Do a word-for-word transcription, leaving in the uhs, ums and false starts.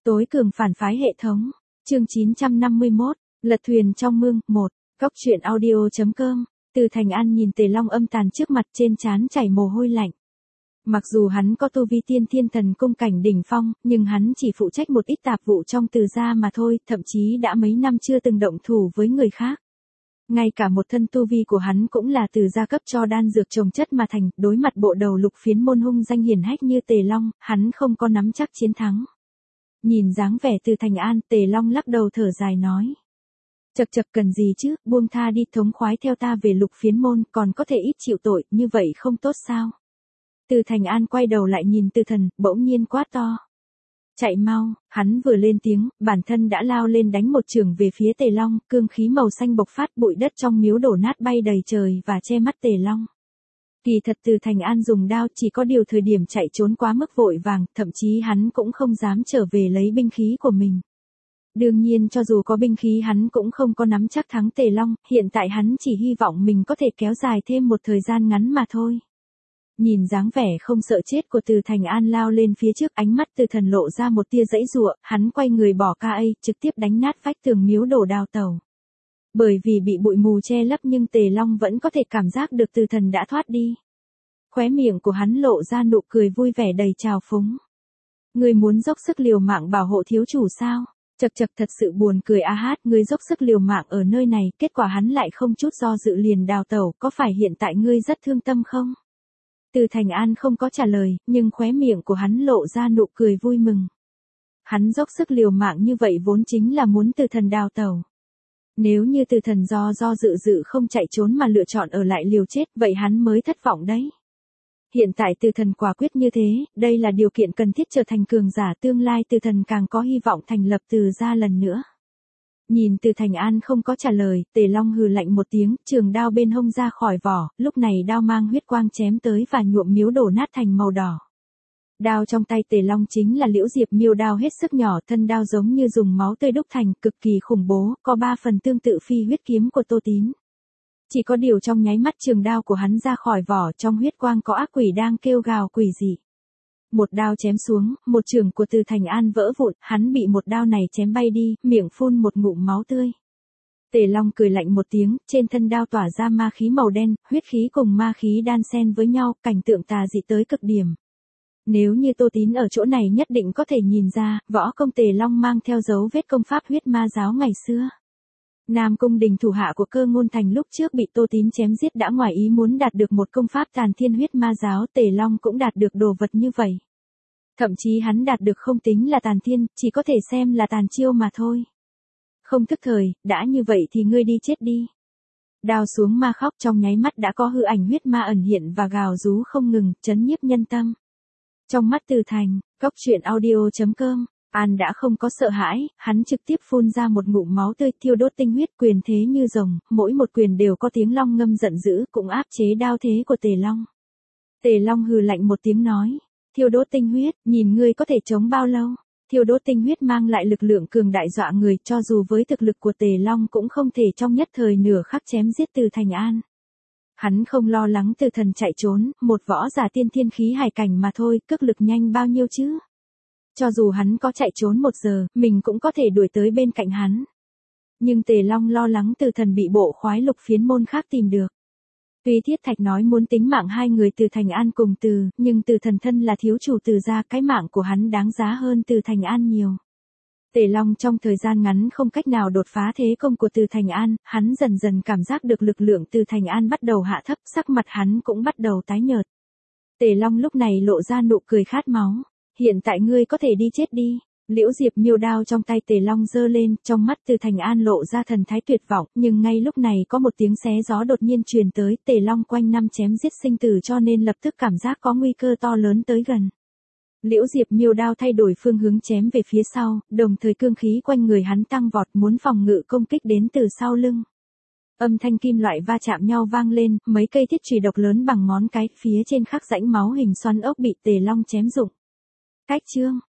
Tối cường phản phái hệ thống. Chương chín trăm năm mươi mốt. Lật thuyền trong mương. một. Góc truyện audio chấm com. Từ Thành An nhìn Tề Long âm tàn trước mặt, trên trán chảy mồ hôi lạnh. Mặc dù hắn có tu vi tiên thiên thần cung cảnh đỉnh phong, nhưng hắn chỉ phụ trách một ít tạp vụ trong Từ gia mà thôi, thậm chí đã mấy năm chưa từng động thủ với người khác. Ngay cả một thân tu vi của hắn cũng là Từ gia cấp cho đan dược trồng chất mà thành, đối mặt bộ đầu lục phiến môn hung danh hiển hách như Tề Long, hắn không có nắm chắc chiến thắng. Nhìn dáng vẻ Từ Thành An, Tề Long lắc đầu thở dài nói. Chậc chậc, cần gì chứ, buông tha đi, thống khoái theo ta về lục phiến môn, còn có thể ít chịu tội, như vậy không tốt sao? Từ Thành An quay đầu lại nhìn Từ Thần, bỗng nhiên quát to. Chạy mau, hắn vừa lên tiếng, bản thân đã lao lên đánh một chưởng về phía Tề Long, cương khí màu xanh bộc phát, bụi đất trong miếu đổ nát bay đầy trời và che mắt Tề Long. Kỳ thật Từ Thành An dùng đao, chỉ có điều thời điểm chạy trốn quá mức vội vàng, thậm chí hắn cũng không dám trở về lấy binh khí của mình. Đương nhiên cho dù có binh khí hắn cũng không có nắm chắc thắng Tề Long, hiện tại hắn chỉ hy vọng mình có thể kéo dài thêm một thời gian ngắn mà thôi. Nhìn dáng vẻ không sợ chết của Từ Thành An lao lên phía trước, ánh mắt Từ Thần lộ ra một tia giãy giụa, hắn quay người bỏ ca ấy, trực tiếp đánh nát vách tường miếu đổ đào tẩu. Bởi vì bị bụi mù che lấp nhưng Tề Long vẫn có thể cảm giác được Từ Thần đã thoát đi. Khóe miệng của hắn lộ ra nụ cười vui vẻ đầy trào phúng. Người muốn dốc sức liều mạng bảo hộ thiếu chủ sao? Chậc chậc, thật sự buồn cười a hát, ngươi dốc sức liều mạng ở nơi này, kết quả hắn lại không chút do dự liền đào tẩu, có phải hiện tại ngươi rất thương tâm không? Từ Thành An không có trả lời, nhưng khóe miệng của hắn lộ ra nụ cười vui mừng. Hắn dốc sức liều mạng như vậy vốn chính là muốn Từ Thần đào tẩu. Nếu như Từ Thần do do dự dự không chạy trốn mà lựa chọn ở lại liều chết, vậy hắn mới thất vọng đấy. Hiện tại Từ Thần quả quyết như thế, đây là điều kiện cần thiết trở thành cường giả tương lai, Từ Thần càng có hy vọng thành lập Từ gia lần nữa. Nhìn Từ Thành An không có trả lời, Tề Long hừ lạnh một tiếng, trường đao bên hông ra khỏi vỏ, lúc này đao mang huyết quang chém tới và nhuộm miếu đổ nát thành màu đỏ. Đao trong tay Tề Long chính là Liễu Diệp Miêu đao hết sức nhỏ, thân đao giống như dùng máu tươi đúc thành, cực kỳ khủng bố, có ba phần tương tự phi huyết kiếm của Tô Tín. Chỉ có điều trong nháy mắt trường đao của hắn ra khỏi vỏ, trong huyết quang có ác quỷ đang kêu gào quỷ dị. Một đao chém xuống, một chưởng của Từ Thành An vỡ vụn, hắn bị một đao này chém bay đi, miệng phun một ngụm máu tươi. Tề Long cười lạnh một tiếng, trên thân đao tỏa ra ma khí màu đen, huyết khí cùng ma khí đan xen với nhau, cảnh tượng tà dị tới cực điểm. Nếu như Tô Tín ở chỗ này nhất định có thể nhìn ra, võ công Tề Long mang theo dấu vết công pháp huyết ma giáo ngày xưa. Nam cung đình thủ hạ của Cơ Ngôn Thành lúc trước bị Tô Tín chém giết đã ngoài ý muốn đạt được một công pháp tàn thiên huyết ma giáo, Tề Long cũng đạt được đồ vật như vậy. Thậm chí hắn đạt được không tính là tàn thiên, chỉ có thể xem là tàn chiêu mà thôi. Không thức thời, đã như vậy thì ngươi đi chết đi. Đao xuống ma khóc, trong nháy mắt đã có hư ảnh huyết ma ẩn hiện và gào rú không ngừng, chấn nhiếp nhân tâm. Trong mắt Từ Thành, góc truyện audio chấm com. An đã không có sợ hãi, hắn trực tiếp phun ra một ngụm máu tươi, thiêu đốt tinh huyết, quyền thế như rồng, mỗi một quyền đều có tiếng long ngâm giận dữ, cũng áp chế đao thế của Tề Long. Tề Long hừ lạnh một tiếng nói, thiêu đốt tinh huyết, nhìn ngươi có thể chống bao lâu? Thiêu đốt tinh huyết mang lại lực lượng cường đại dọa người, cho dù với thực lực của Tề Long cũng không thể trong nhất thời nửa khắc chém giết Từ Thành An. Hắn không lo lắng Từ Thần chạy trốn, một võ giả tiên thiên khí hải cảnh mà thôi, cước lực nhanh bao nhiêu chứ? Cho dù hắn có chạy trốn một giờ, mình cũng có thể đuổi tới bên cạnh hắn. Nhưng Tề Long lo lắng Từ Thần bị bộ khoái lục phiến môn khác tìm được. Tuy Thiết Thạch nói muốn tính mạng hai người Từ Thành An cùng Từ, nhưng Từ Thần thân là thiếu chủ Từ gia, cái mạng của hắn đáng giá hơn Từ Thành An nhiều. Tề Long trong thời gian ngắn không cách nào đột phá thế công của Từ Thành An, hắn dần dần cảm giác được lực lượng Từ Thành An bắt đầu hạ thấp, sắc mặt hắn cũng bắt đầu tái nhợt. Tề Long lúc này lộ ra nụ cười khát máu. Hiện tại ngươi có thể đi chết đi. Liễu Diệp Miêu đao trong tay Tề Long giơ lên, trong mắt Từ Thành An lộ ra thần thái tuyệt vọng, nhưng ngay lúc này có một tiếng xé gió đột nhiên truyền tới, Tề Long quanh năm chém giết sinh tử cho nên lập tức cảm giác có nguy cơ to lớn tới gần. Liễu Diệp Miêu đao thay đổi phương hướng chém về phía sau, đồng thời cương khí quanh người hắn tăng vọt muốn phòng ngự công kích đến từ sau lưng. Âm thanh kim loại va chạm nhau vang lên, mấy cây thiết chùy độc lớn bằng ngón cái, phía trên khắc rãnh máu hình xoắn ốc bị Tề Long chém rụng. Cách chương